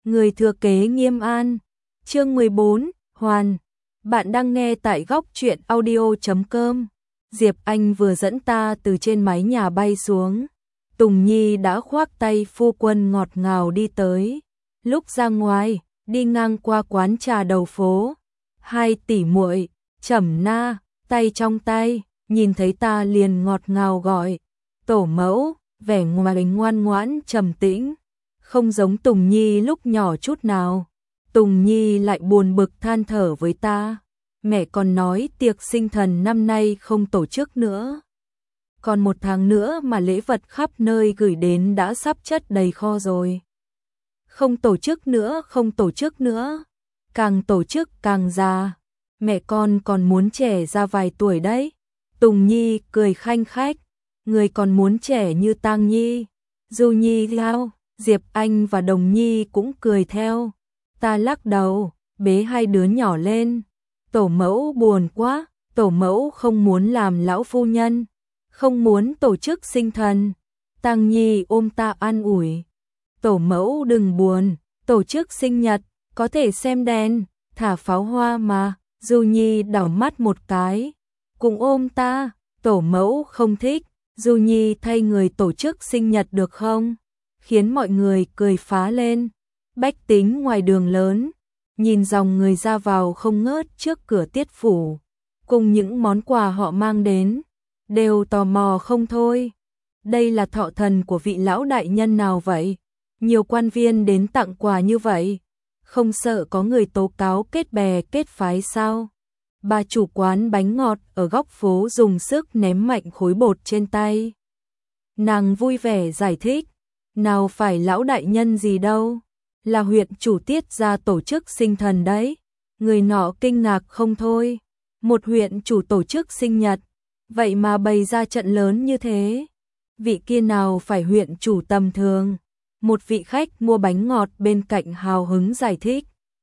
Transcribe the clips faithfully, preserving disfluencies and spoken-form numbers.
Người thừa kế Nghiêm An. Chương mười bốn, Hoàn. Bạn đang nghe tại góc truyện audio chấm com. Diệp Anh vừa dẫn ta từ trên mái nhà bay xuống. Tùng Nhi đã khoác tay phu quân ngọt ngào đi tới. Lúc ra ngoài, đi ngang qua quán trà đầu phố. Hai tỷ muội, Trầm Na, tay trong tay, nhìn thấy ta liền ngọt ngào gọi. Tổ mẫu, vẻ ngoài ngoan ngoãn trầm tĩnh. Không giống Tùng Nhi lúc nhỏ chút nào. Tùng Nhi lại buồn bực than thở với ta. Mẹ còn nói tiệc sinh thần năm nay không tổ chức nữa. Còn một tháng nữa mà lễ vật khắp nơi gửi đến đã sắp chất đầy kho rồi. Không tổ chức nữa, không tổ chức nữa. Càng tổ chức càng già. Mẹ con còn muốn trẻ ra vài tuổi đấy. Tùng Nhi cười khanh khách. Người còn muốn trẻ như Tang Nhi. Du Nhi lao. Diệp Anh và Đồng Nhi cũng cười theo. Ta lắc đầu, bế hai đứa nhỏ lên. Tổ mẫu buồn quá, tổ mẫu không muốn làm lão phu nhân, không muốn tổ chức sinh thần. Tang Nhi ôm ta an ủi. Tổ mẫu đừng buồn, tổ chức sinh nhật, có thể xem đèn, thả pháo hoa mà. Du Nhi đảo mắt một cái, cùng ôm ta. Tổ mẫu không thích, Du Nhi thay người tổ chức sinh nhật được không? Khiến mọi người cười phá lên. Bách tính ngoài đường lớn, nhìn dòng người ra vào không ngớt trước cửa tiết phủ, cùng những món quà họ mang đến, đều tò mò không thôi. Đây là thọ thần của vị lão đại nhân nào vậy? Nhiều quan viên đến tặng quà như vậy, không sợ có người tố cáo kết bè kết phái sao? Bà chủ quán bánh ngọt ở góc phố dùng sức ném mạnh khối bột trên tay. Nàng vui vẻ giải thích. Nào phải lão đại nhân gì đâu, là huyện chủ Tiết gia tổ chức sinh thần đấy. Người nọ kinh ngạc không thôi. Một huyện chủ tổ chức sinh nhật, vậy mà bày ra trận lớn như thế. Vị kia nào phải huyện chủ tầm thường. Một vị khách mua bánh ngọt bên cạnh hào hứng giải thích.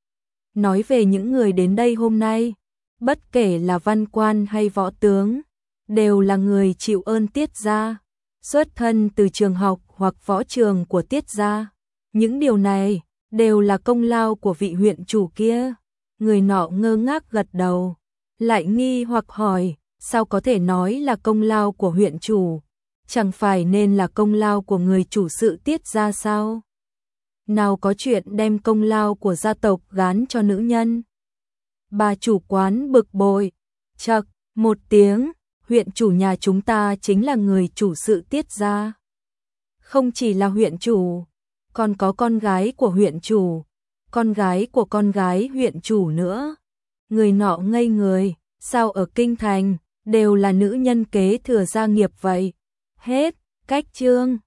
Nói về những người đến đây hôm nay, bất kể là văn quan hay võ tướng, đều là người chịu ơn Tiết gia, xuất thân từ trường học hoặc võ trường của Tiết gia. Những điều này đều là công lao của vị huyện chủ kia. Người nọ ngơ ngác gật đầu, lại nghi hoặc hỏi, sao có thể nói là công lao của huyện chủ? Chẳng phải nên là công lao của người chủ sự Tiết gia sao? Nào có chuyện đem công lao của gia tộc gán cho nữ nhân. Bà chủ quán bực bội, chậc một tiếng, huyện chủ nhà chúng ta chính là người chủ sự Tiết gia. Không chỉ là huyện chủ, còn có con gái của huyện chủ, con gái của con gái huyện chủ nữa. Người nọ ngây người, sao ở kinh thành đều là nữ nhân kế thừa gia nghiệp vậy? Hết, cách chương.